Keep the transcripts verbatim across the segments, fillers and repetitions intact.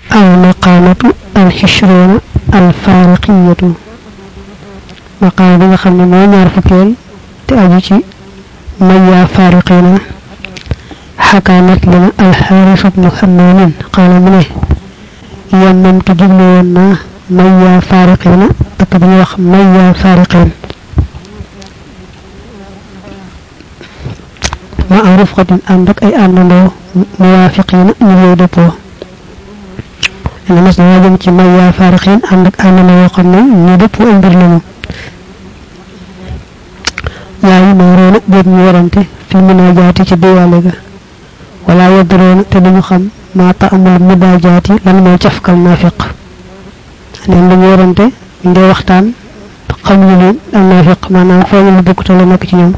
المقامة الحشرون الفارقية مقام بيغا خامني مو ñaar fukel te aju ci maya fariqina حكى لنا الحارث بن حمام قال منه يمم تجبلونا ميا فارقين تكبني وخ ميا فارقين ما أعرف قد عندك أي أنه موافقين نيودبو أنا مثلا يجب تي ميا فارقين عندك أنه يقولنا نيودبو أنبرلنا يا يمارون بيرني ورنتي في مناجاتي تديالك ولا يدرون تدنو خم ما تأمل مداجاتي لن ما تفكر نافق أنا لن يورنتي من دي وقتان خمني النافق معنا فهم البكتة لنك يوم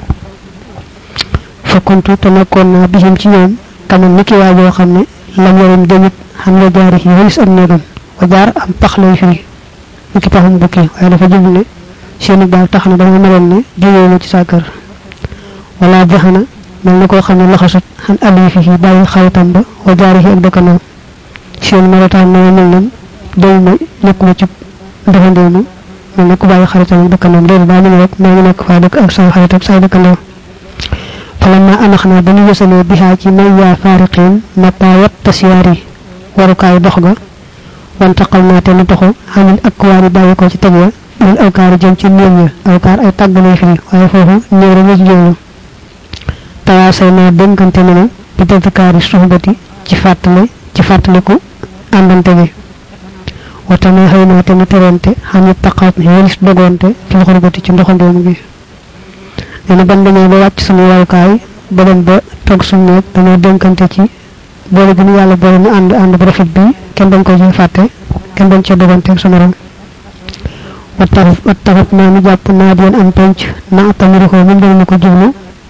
فكنت تنكونا بهم تيوم كما نكي واجو خمني لم يرم دمت حمل جاره ويس أبنهم وجار أم تخلي فيه نكي تهم بكي وعلى فجبني شيني بال تخنا دم ملني جيوم تساكر ولا جهنا mel na ko xamne laxasut han ali fi baye xawtam ba wa jaarihi ak dakano seen maratan na mel nan doy ma nekuma ci defandenu mel na ko baye xaritam dakano doon ba ñu rek ma ngi nek fa dak ak sa xarit ak sa dakano falamma anaxna dañu yesale biha ci maya fariqin matawat tasyari warukay dox ga wan taqalna te lu doxo hamil akwari baye ko ci tagya al awkar jëm ci ñeñu awkar ay tagalay fi waye fofu ñeeru la ci jëlu tawasayna denkante nañu bi tadkari suhbati ci fatale ci fataliku andante gi watana hayna te ni terante hani taqat ni yelis dogonte ci xorbati ci ndoxandom gi dina ban dañu ba wacc sunu wawkay ba dem ba tok sunu nek dañu denkante ci boole gi yalla boole ñu and and bu rafet bi ken dañ ko ci faté ken dañ ci dogonte ak sunu ram wataraf wataraf na ñu japp na dion am pench na tamiri ko ñu dañ ko jublu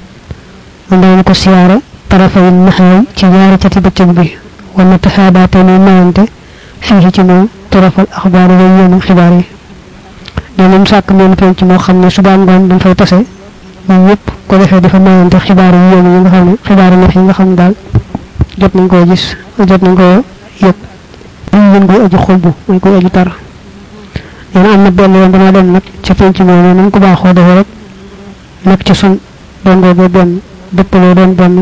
ndaw ko siara tarafay nahay ci ñaari ci bëccëg bi wala tahadatani mante fi ci mo tarafal akhbar wa yene xibaar yi dañu sak mel fen ci mo xamne suba ngon dañ fay tassé ñun ñep ko defé dafa mante xibaar yi yene nga xamne xibaar na fi nga xam dal jot nañ ko gis jot nañ ko yek ñu ñu ko aji xolbu moy ko aji tar yana am na benn yoon dama dem nak ci fen ci mo ñu ko baaxo defé rek nak ci sun dongo bo ben deppelo don ben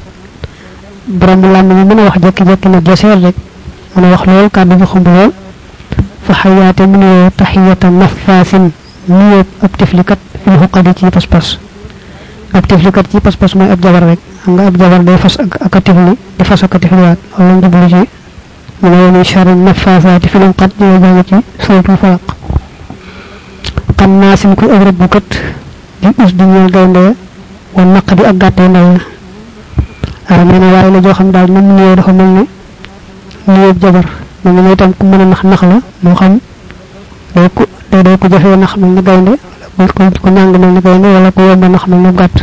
borom lam ni mëna wax jekki jekki na jassel rek mëna wax lol kaddu bu xumbu lol fa hayata min tahiyatan nafasin ni ab tiflikat fi huqadi ci pass pass ab tiflikat ci pass pass moy ab jabar rek nga ab jabar day fas ak tifli di fas ak tifliat wala ngi bu ci mëna woni shar nafasati fi qad di jàng ci suratul falaq kan nasim ku ab rabbukat di us di ñal gaynde won naqdi ak gatte ndaw aramena way la jo xam dal mom ñew dafa melni ñew jabar mo ngi tam ku mëna nax nax la mo xam day ko day day ko joxe nax melni gaynde wala ko ko ñang melni gaynde wala ko yomb nax melni gatt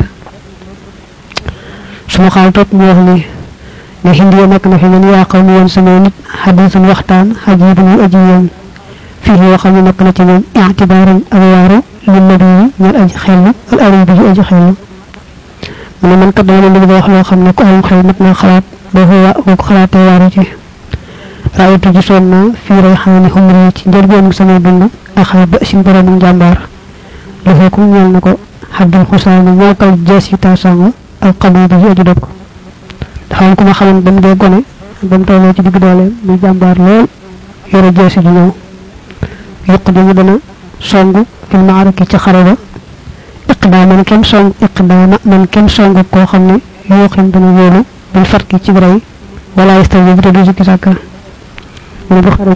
suma xal top ñu wax ni ne hindiya nak na fi ñu ya xaw ñu won sama nit hadithun waxtaan hajibun ajiyam fi yo xam nak na ci ñoom i'tibaran awaru lin nabi ñal aji xel al arabi aji xel man man ka dama li wax lo xamne ko am xel nit na xalaat do ko ko xalaate waru ci raayatu ci sonna fi rayhani humri ci njëlbeen sama dund akha ba ci borom jambar do ko ñal nako habdul husayn ñokal jesita sango al qabid ji aji dok dafa am ko ma xalam bam de gone bam tolo ci digg doole muy jambar lool yoro jesi ji ñew yaqdimu dana songu fil ma'araki ci xaraba iqdaman kem song iqdama man kem song ko xamne yo xam dana yolu bil farki ci bray wala yastawi bi do ci sakka mu bu xaru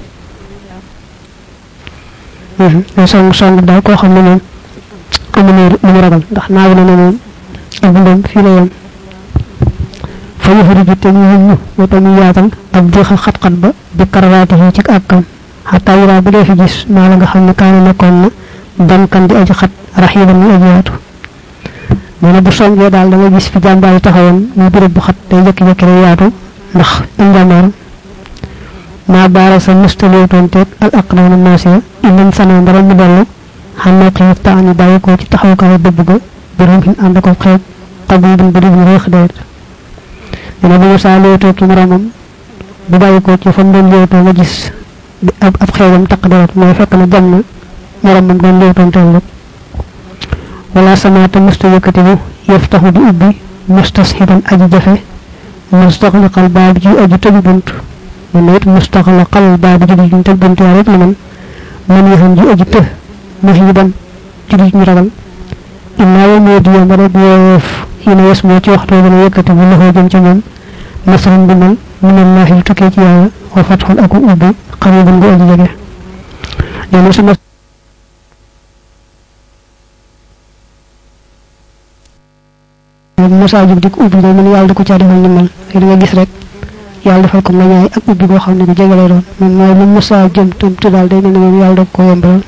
hmm song song dal ko xamne mom amuna mu ragal ndax naaw na mom ak ndom fi la yam fa yuhri te ñu ñu tamu yaatal ak joxe xat xat ba bi karwaati ci akam hatta yura bu def gis ma la nga xamne kaana nekkon na dankan di aji xat rahiban ni ajiyatu mona bu songé dal da nga gis fi jambaay taxawon ni bërepp bu xat day jekki jekki rek yaatu ndax ndamar ma baara sa mustaliton tek al aqdan nasiya inna sana ndara mu delu xamna ci taani baye ko ci taxaw ko bëbb go borom fi and ko xeet tabibun bu di reex deet dina bu sa leeto ki maramam bu bàyyi ko ci fam doon leewtoo nga gis ab ab xeewam taq deret mooy fekk na jam na morom moom doon leewtoon teel wala samaata musta yëkkati bu yaftaxu di ubbi mustasxiban aji jafe mustaxliqal baab ji aji tëju bunt mu ne it mustaxliqal baab ji di tëj bunt yaa rek la man man yaxam ji aji të muhiban ci di ñu ragal illaa wa moo di yomb rek woof xiina yes moo ci waxtu dana yëkkati bu loxoo jëm ci ñoom nasran dimbal minallahi lu tukkee ci yàlla wa fatxun aku ubbi xaribun gu aji jege nee na su Musa jug di ko ubbi day mën yàlla da ko caa defal ndimbal da nga gis rek yàlla defal ko ngañaay ak ubbi goo xam ne ko jege lay doon moom mooy lu Musa jëm tum tu daal day mel ne moom yàlla da ko yombalal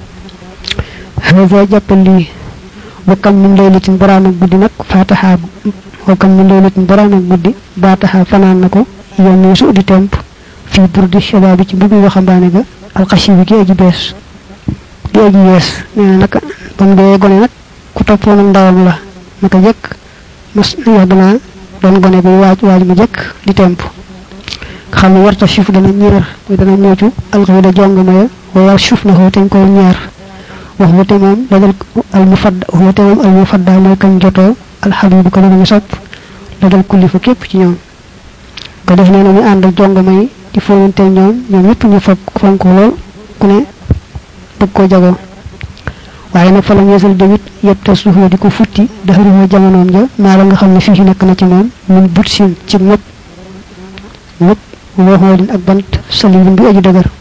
hada jàppal lii wa kam min laylatin baraan ak guddi nag fataha wa kam min laylatin baraan ak guddi baataha fanaan na ko yow mi su di temp fii burdi shababi ci bugg waxambaane ga alxashi bi gi aji bees gi aji yees nee na nag bam dee gone nag ku toppoon ak ndawam la naka jëkk mas yàgg naa doon gone bi waaj waaj mu jëkk di temp xam ne warta suuf dana ñeer muy dana muucu alxawi da jong ma ya wala suuf na xoo teñ ko ñeer wax wate moom dajal al mufadda wax wate moom al mufadda mooy kañ jotoo alxabibu ko ñu sopp dajal kulli fa képp ci ñoom ko def nee na ñu ànd ak jong may di fóonante ñoom ñoom ñëpp ñu foog fonk lool ku ne bëgg koo jagoo waaye nag fa la yeesal damit yëpp te suufoo di ko futti daxarumoo jamonoom ja maa la nga xam ne fii nekk na ci moom mun but sin ci nëpp nëpp woo xoolin ak bant salibin bi aji dëgër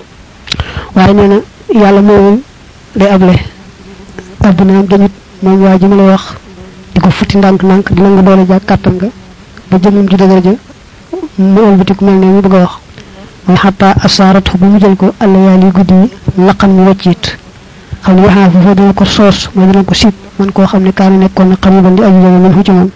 waaye nee na yàlla moomul day able addunaam damit moom waa ji ma lay wax di ko futti ndànk-ndànk dina nga doole ja kàttan nga ba jëmum ji dëgër ja mu ëlbatiku mel ne mu bëgg a wax mooy xataa asaarat bu mu jël ko alla yaali guddi yi laqan mu wàcciit xam ne waxaa foofu dina ko soos mooy dina ko siit man koo xam ne kaana nekkoon na xariban di aji jege man fu ci moom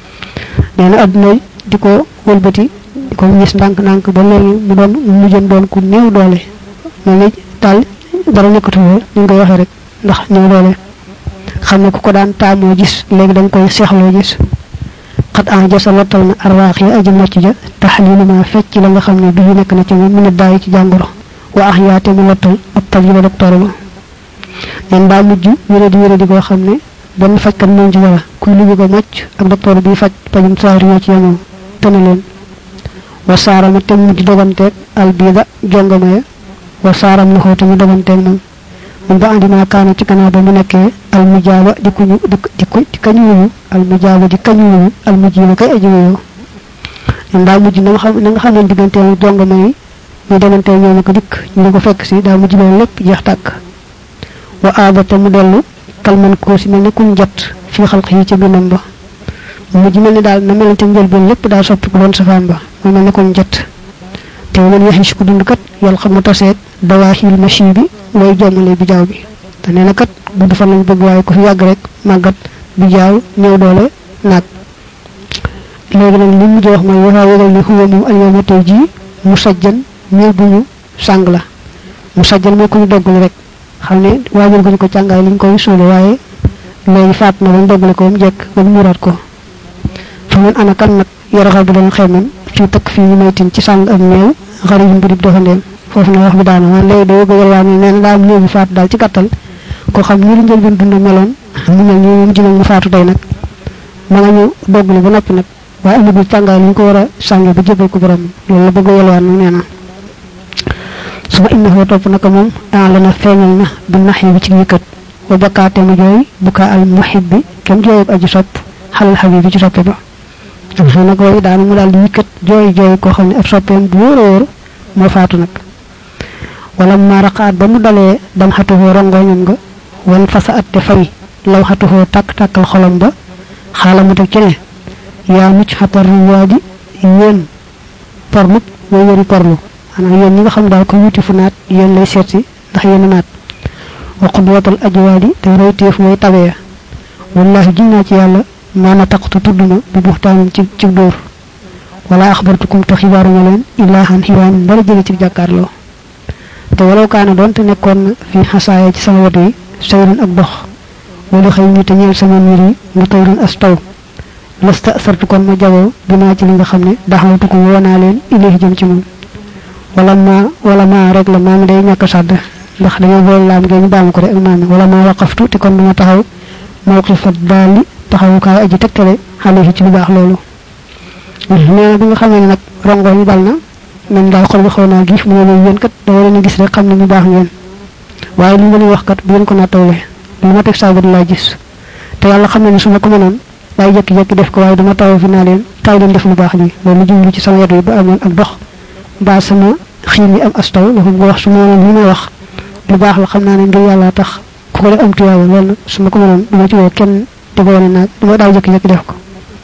nee na adduna di ko wëlbati di ko gis ndànk-ndànk ba léegi mu doon mu jëm doon ku néew doole mel ni daal dara nekkatu ñu ngi koy waxee rek ndax néew doole xam ne ku ko daan taamoo gis léegi da nga koy seexloo gis xat an jasa lottal na arwaax yi aji mocc ja taxlilu ma fecc la nga xam ne bii nekk na ci moom mu ne daay ci jàngoro wa ax yaate mu lottal ab tabiba docteur ba leen daa mujj wéradi wéradi koo xam ne benn fajkat moom ci dara kuy liggéey ko mocc ak docteur bi faj pajum saari ñoo ci yemoo tëna leen wa saaram te mujj doganteeg albida jongama ya wa saaram na xoo te mu doganteeg moom mun ba andi maa kaana ci gannaaw ba mu nekkee almujaaba di kuñu di di di kañu wuyu almujaaba di kañu wuyu almujiba kay aji wuyoo leen daa mujj na nga xam na nga xam ne digganteelu jongama yi ñu demantee ñoom ko dikk ñu di ko fekk si daa mujj loolu lépp jeex tàkk wa aabata mu dellu kalman koo si mel ne kuñ jot fii xalq yi ca bindam ba mujj mel ni daal na melante njëlbeen lépp daal soppi ko doon safaan ba mu mel ne kuñ jot te man yaxis ku dund kat yàlla xam mu taseet dawaaxil machine bi way jommale bi jaaw bi te nee na kat gudd fan lañ bëgg waaye ku fi yàgg rek màggat bi jaaw ñëw doole naag léegi nag li mujj wax mooy waxaa wégal ni xuwa moom alyawma tey jii mu sajjan néew bu ñu sàng la mu sajjan mooy ku ñu doggal rek xam ne waajal ko ñu ko càngaay liñ koy suule waaye léegi faat na bañ doggale ko mu jekk ba mu muraat ko fa man ana kan nag yaraxal bi doon xeemam fii takk fii ñu maytin ci sàng ak néew xarit yu mbirib doxandeem foofu na wax bi daana man léegi day bëgg waa ne nee na daa am néew bi faatu daal ci gàttal koo xam ni lu njël ben dund meloon mu mel ni moom jinag mu faatu tey nag ma nga ñu doggale ba noppi nag waaye amagul càngaay liñ ko war a sànge ba jébal ko borom loolu la bëgg yelwaan nag nee na suma innahu topp naka moom ah la na feeñal na bi nax yi bi ci yëkkat wa bakkaate mu jooy buka al muhib bi kenn jooyub aji sopp xalal xabib bi ci soppe ba su nag way daana mu daal di yëkkat jooy jooy koo xam ne ab soppeem bu wóor a wóor moo faatu nag wala ma raqaat ba mu dalee dam xatuhoo rongoñam nga wan fasa at te fay law xatuhoo tàkk-tàkkal xolam ba xaala mu teg ci ne yaa mucc xatar ruwaadi yéen porlu way wëri porlu xanaa yéen ñi nga xam daal ko wuti fu naat yéen lay seetsi ndax yéen naat wa qudwatal ajwaadi te royteef mooy tabee wallahi jinnaa ci yàlla maana taqtu tudduma bi buxtaanin ci ci dóor wala axbartukum te xibaaruma leen illaahan xiwaan dara jële ci jàkkaarloo te walaw kaana doonte nekkoon na fi xasaaya ci sama watu yi sayrun ak dox wala xëy ñu te ñeel sama niir yi mu tawrun as taw lasta sartu kon ma jabo bima ci li nga xamne daxawtu ko wona len ilahi jëm ci mom wala ma wala ma rek la maam day ñaka sadd ndax dañu bool laam ngeen baam ko rek ak maam wala ma waqaftu te kon dama taxaw mawqifat dali taxaw ka aji tektale xalihi ci lu baax lolu neena bi nga xamne nak rongo ñu dal na man daal xol bi xawna gif mo leen yeen kat da wala ñu gis rek xamne ñu baax ngeen waye li nga wax kat bu ngeen ko natawle li ma tek sabu la gis te yalla xamne ni suma ko mënon day jek jek def ko waye dama taw fi na leen tay leen def lu baax li lolu jumlu ci sama yetu ba amon ak dox ba sama xini am astaw dafa wax suma mënon li ma wax lu baax la xamna ne ngir yalla tax ku ko def am tuwa lolu suma ko mënon duma ci wo kenn te bo wona nak dama day jek jek def ko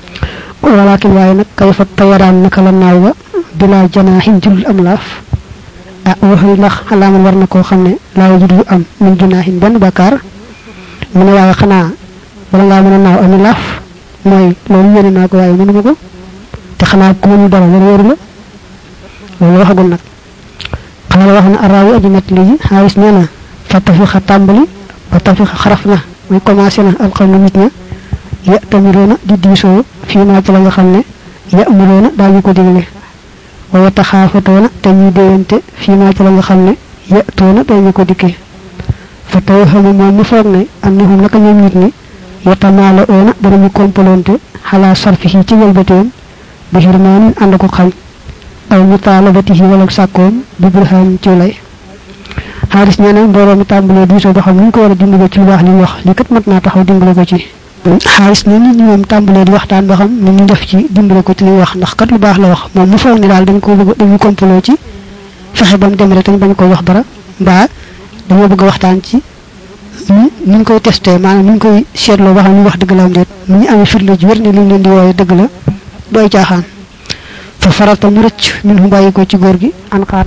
walakin waye nak kayfa tayaran naka la naaw ba bila janahin jul amlaf ah waxi ndax alama war na ko xamne la wajidu am min janahin ben bakar mu ne waaye xanaa wala ngaa mën a naaw ami laaf mooy loolu yéene naa ko waaye mënu ma ko te xanaa ku mënu dara wala wéru la loolu waxagul nag xanaa wax na araawi aji net lii xaalis nee na fatafi xa tàmbali ba tafi xa xaraf na mooy commencé na alxawlu nit ña ya tamiroona di diisoo fii naa ci la nga xam ne ya amuroona daañu ko digle wa taxaafatoona te ñuy déyante fii naa ci la nga xam ne ya toona daañu ko dikkee fa taw xamu moom mu foog ne annahum naka ñoom nit ñi yatamaala oona danañu kompalonte xalaa sarfihi ci wëlbateem bi xirmaan ànd ko xañ aw mutaalabatihi wala sàkkoom bi burhaan ci lay xaalis nee na mbooloo mi tàmbalee diisoo ba xam ñu ko war a dimbale ci lu baax li wax li kat mat naa taxaw dimbale ko ci xaalis ne nit ñi moom tàmbalee di waxtaan ba xam ni ñu def ci dimbale ko ci li wax ndax kat lu baax la wax moom mu foog ne daal dañ ko bëgg dañu kompaloo ci fexe ba mu dem rek dañ bañ ko wax dara mbaa dama bëgg waxtaan ci ni ñu koy testé manam ñu koy sétlo wax ñu wax deug la am deet ñu am firle ji wër ni li leen di woyé deug la doy caaxaan fa farata mu recc min hu bayyi ko ci gor gi an xaar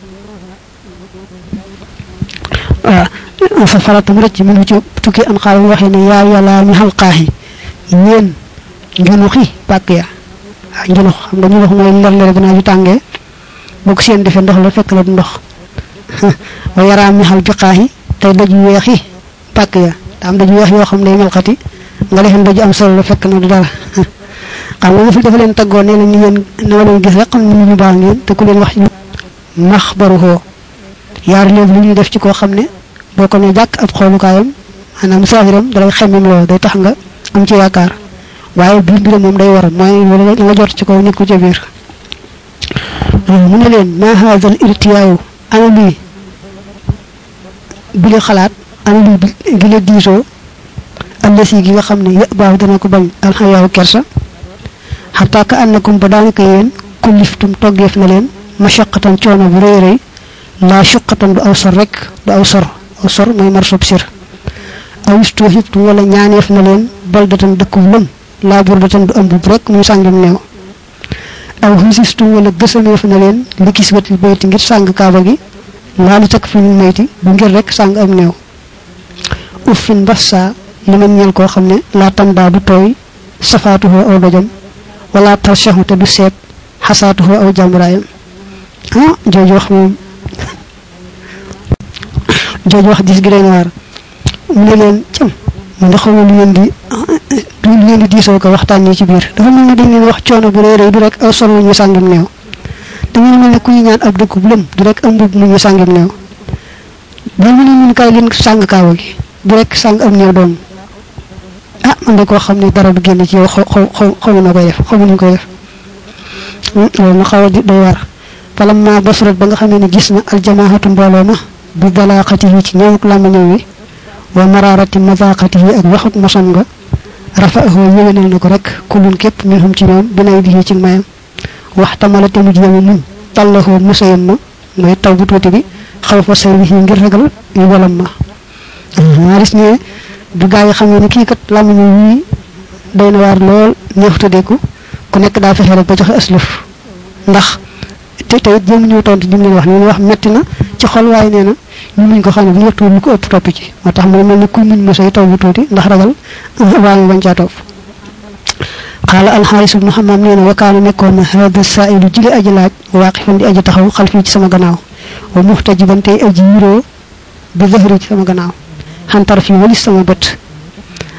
ah fa farata mu recc min ci tukki an xaar waxé ni ya yalla mi halqahi ñeen ngenu xi pak ya ngenu xam nga ñu wax moy ndar leer dina ju tangé bok seen defé ndox la fekk la ndox wa yara mi hal biqahi tay daju wexi pak ya am daju wex yo xam lay melxati nga leen daju am solo fekk na du dara xam nga fi dafa leen taggo neena ni yeen na leen gis rek xam ni ñu baax ngeen te ku leen wax makhbaruhu yar lepp lu ñu def ci ko xamne boko ne jak ab xolu kayam anam sahiram da lay xemim lo day tax nga am ci yakar waye bi bi mom day war moy nga jot ci ko nit ku ci bir mu ne leen ma hadha al irtiya'u ana li bi la xalaat ana li gi la diiso allasi gi nga xamne ya baaw dana ko bañ al hayaw kersa hatta ka annakum badanaka yeen kuliftum toggeef na leen mashaqqatan coono bu reey reey la shuqqatan du awsar rek du awsar awsar moy marsub sir aw istuhibtu wala ñaaneef na leen baldatan dekkum lëm la burdatan du am bu rek muy sangam neew aw hisistu wala gëssameef na leen likis wati bayti ngir sang kaaba gi la lu tak fi mayti bu ngir rek sang am neew uffin bassa liman ñal ko xamne la tamba du toy safatuhu aw dajam wala tarshahu te du set hasatuhu aw jamraayam ah jojo wax mom jojo wax dis gi leen war mu leen cam mu ndax xamul ngeen di du ngeen di diso ko waxtaan ni ci biir dafa mel ni dañ leen wax coono bu reere du rek aw solo ñu sangam neew da ngeen mel ne ku ñaan ab dëkk bu lëm du rek am bu ñu sangam neew ba mu ñu kay leen sang kaaw gi du rek sang am neew doom ah man da ko xamni dara du genn ci yow xaw xaw xaw na koy def xaw ñu koy def loolu xaw di doy war falamma basrat ba nga xamé ni gis na al jamaahatu mbolo ma bi balaqatihi ci ñew la ma ñewi wa mararati mazaqatihi ak waxut masam nga rafa'ahu yewenal nako rek kulun kep minhum ci ñoom binay bi ci mayam waxtamala tamu jëm mun tallahu musayam ma moy taw bu tuti bi xaw fa sey bi ngir ragal yu walam ma haris ne du gaay xamé ni ki kat lam ñu wi doyna war lool ñeuftu deku ku nek da fexé rek ba joxe asluf ndax te tay jëm ñu tontu dim leen wax ñu wax metti na ci xol way neena ñu muñ ko xamne ñu tool ko ëpp top ci motax mo melni ku muñ musay taw bu tuti ndax ragal waangi bañ ca top qala al haris ibn hammam neena wa kana nekkon hada sa'il jili aji laaj waqifan di aji taxaw xalfi ci sama gannaaw wa muhtajiban tay aji yiro bi zahri ci sama gannaaw hantar fi wali sama bet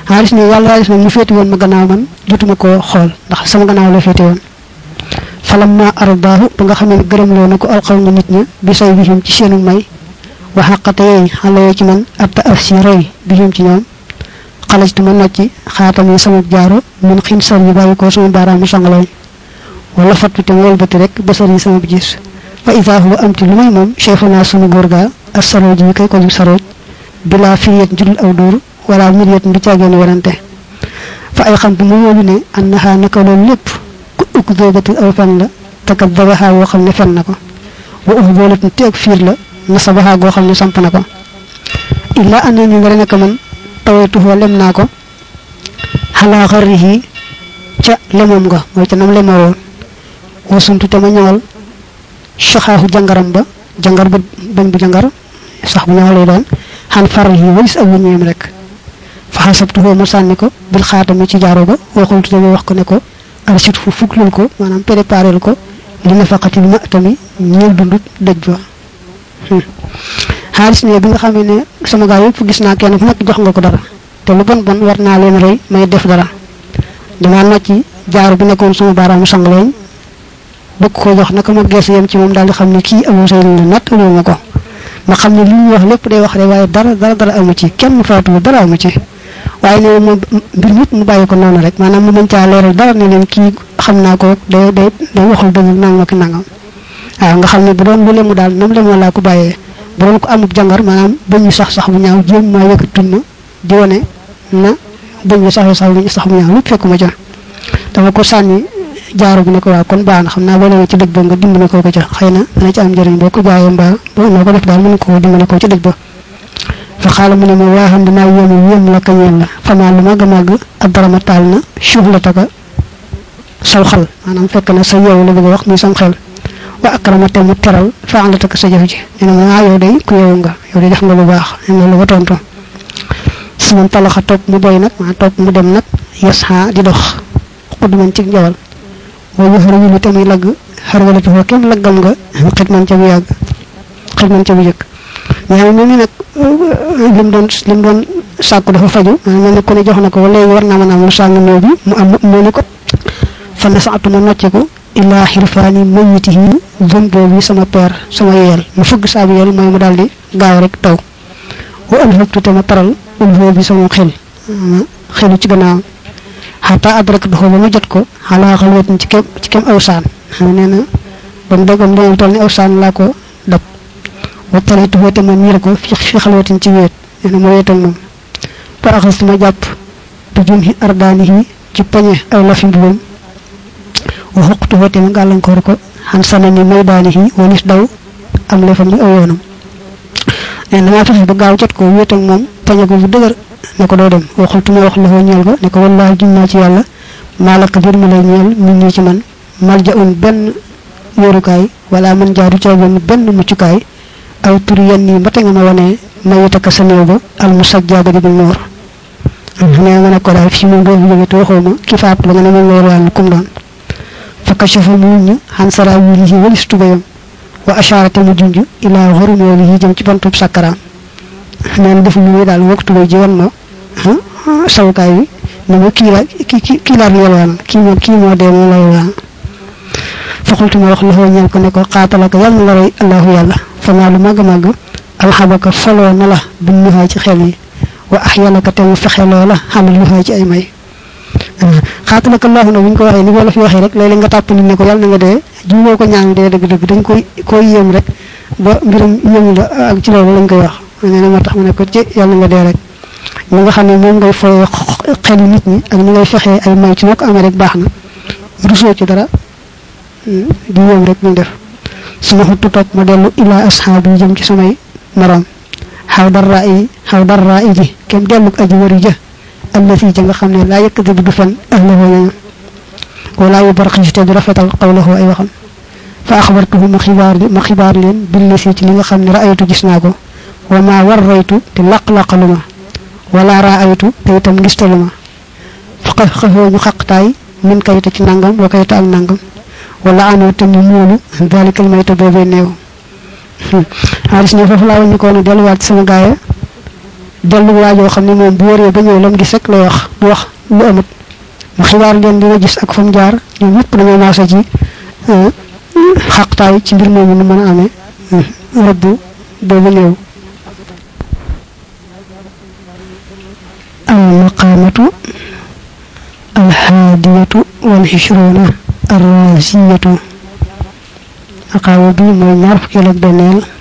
xaalis ne yàlla xaalis nag mu féeti woon ma gannaaw man jotuma koo xool ndax sama gannaaw la féeti woon falamma ardaahu ba nga xam ne gërëm loo na ko alxaw na nit ña bi say bihim ci seenu may waxaqate yeey xale ci man atta af si roy bihim ci ñoom xalajtu ma nocci xaatam yi sama jaaro mun xin sar yi bàyyi ko sama baaraamu sangaloñ wala fattu te wëlbati rek basar yi sama gis fa ida huwa amti lu may moom cheikhuna sunu góor gaa as sarooj yi kay ko ju sarooj bila firiyat njudul aw dóor wala miriyat ndu caageen werante fa ay xam bu mu wóolu ne annaha naka loolu lépp ku uk doobatul aw fen la takat dabaxaa woo xam ne fen na ko wa uf boolatun te ak fiir la nasabaxaa goo xam ne samp na ko illa anna ni nga naka man tawaytuhoo lem naa ko xalaa xarrihi ca lemam nga mooy ca nam lema woon wasuntu te ma ñëwal soxaaxu jangaram ba jangar ba bañ bu jangar sax bu ñëw lay doon xan faral yi walis ak wuñeem rek fa xasabtuhoo ma sànni ko bil xaatami ci jaaro ba waxultu te ma wax ko ne ko arsit fu fuglul ko maanaam préparel ko li nafaqatil ma tami ñeel dundut dëj ba xaalis ne bi nga xamee ne sama gaa yëpp gis naa kenn ku nekk jox nga ko dara te lu bon bon war naa leen rëy may def dara dama nocci jaaro bi nekkoon sama baaraamu sangaleñ bëgg ko jox naka ma gees yem ci moom daal di xam ne kii amoo say la nat amoo ma ko ma xam ne li ñu wax lépp day wax rek waaye dara dara dara amu ci kenn faatu dara amu ci waaye ne moom mbir nit mu bàyyi ko noonu rek maanaam mu mën caa leeral dara ne leen kii xam naa ko day day day waxul dëgg nangam ak nangam waaw nga xam ne bu doon lu lemu daal nam lemoo laa ko bàyyee bu doon ko amub jàngar maanaam bañu sax sax bu ñaaw jéem maa yëkkat tuñ ma di wane na bañu sax sax bu sax bu ñaaw lépp fekkuma ca dama ko sànni jaaro bi ne ko waaw kon baax na xam naa boo demee ci dëj ba nga dimbale ko ko ca xëy na dana ci am njëriñ boo ko jaayee mbaa boo noo ko def daal mën ko dimbale ko ci dëj ba fa xaala mu ne ma waa xam dinaa yéemu yéem la kañeel la famaa lu màgg màgg ab darama taal na suuf la taka saw xal maanaam fekk na sa yow la bëgg a wax muy sam xel wa akrama te mu teral faan la taka sa jëf ji nee na ma yow day ku yow nga yow day def nga lu baax nee na lu ba tontu su man talaxa toog mu boy nag maa toog mu dem nag yes ha di dox xudduman ci njawal waaye xar wi lu tamit lagg xar wala tufa kenn laggam nga xet man ca bu yàgg xet man ca bu jëkk mais moom nag lim doon lim doon sàkku dafa faju mel ne ko ne jox na ko léegi war naa mën a am lu sàng néew bi mu am moo ni ko fa nasaatu ma nocce ko illaa xirfaani mayitihi zombo bi sama peer sama yeel mu fëgg saabu yeel mooy mu daal di gaaw rek taw wa alfabtu te ma taral ulfoo bi sama xel xelu ci gannaaw xataa adrak doxoo ba ma jot ko xalaa xalwatin ci kem ci kem aw saan xam nee na ba mu déggoon dañu toll ni aw saan laa ko dab wa talaytu te ma miir ko fi fi xalwatin ci wéet nee na ma wéet ak moom fa axas ma jàpp bi jum hi ardaanihi ci poñe aw lafi mbubam wa xuqtu te ma gàllankoor ko xan sanani maydaanihi walis daw am lefam ni aw yoonam nee na maa fexe ba gaaw jot ko wéet ak moom poñe ko bu dëgër ne ko doo dem waxultu ma wax la foo ñeel ko ne ko wallaahi jum naa ci yàlla maalaka bir ma lay ñeel min ñi ci man malja un benn wóorukaay wala man jaaru ca benn benn muccukaay aw turi yenn yi ba te nga ma wanee mayitaka sa néew ba al musajjaaba di bi noor nee nga ne ko daal fii moom doo fi jóge te waxoo ma ki faat la nga ne moom la war wàllu kum doon fakka chafa mu wuññu xan sara wili yi walis tubayam wa asharate mu junj ilaa xarumoo li yi jëm ci bantub sàkkaraam neen def ñu daal waxtu bay ji wan ma sawukaay bi ne ma kii la kii kii laa yelwaan kii moo kii moo dee moo la yelwaan faxultu ma wax la foo ñeel ko ne ko xaatalaka yàlla na la roy allahu yàlla fa naa lu màgg màgg alxabaka foloo na la bu nuxaay ci xel yi wa ax yàllaka te mu fexe loola xamal nuxaay ci ay may xaatalaka allahu na bu ñu ko waxee ni wala fi waxee rek léeg-léeg nga tàpp nit ne ko yàlla na nga dee juboo ko ñaan dee dëgg-dëgg dañ koy koy yéem rek ba mbiram yéem la ak ci loolu lañ koy wax nee na moo tax mu ne ko ci yàlla nga dee rek ñi nga xam ne moom ngay fooy xelu nit ñi ak ñi ngay fexee ay may ci noo ko amee rek baax na rusoo ci dara di yéem rek ñu def su ma xuttu toog ma dellu ilaa asxaab yi jëm ci samay moroom xaw dara yi xaw dara yi ji kem dellu aji wari ja allati ja nga xam ne laa yëkkati bu du fen ahlahu ñaña wala yu barxis te du rafetal qawlahu ay waxam fa axbartuhu ma xibaar ma xibaar leen billasi ci li nga xam ne raaytu gis naa ko wa ma warraytu te laq-laqalu ma wala raaytu te itam gistalu ma fa xafoo ñu xaqtaay min kayita ci nangam wa kayita ak nangam wala anoo te ñu muulu dalikal mayta boobee néew xaalis ne foofu laa wañu ko woon delluwaat sama gaaya dellu waajoo xam ne moom bu waree ba ñëw lam gis rek lay wax du wax lu amut mu xibaar leen dina gis ak fa mu jaar ñoom ñëpp dañoo maase ci xaqtaay ci mbir moomu nu mën a amee rëbb boobu néew al maqamatu al hadiyatu wal hishruna ar raziyatu maqama bi mooy ñaar fukki ak benneel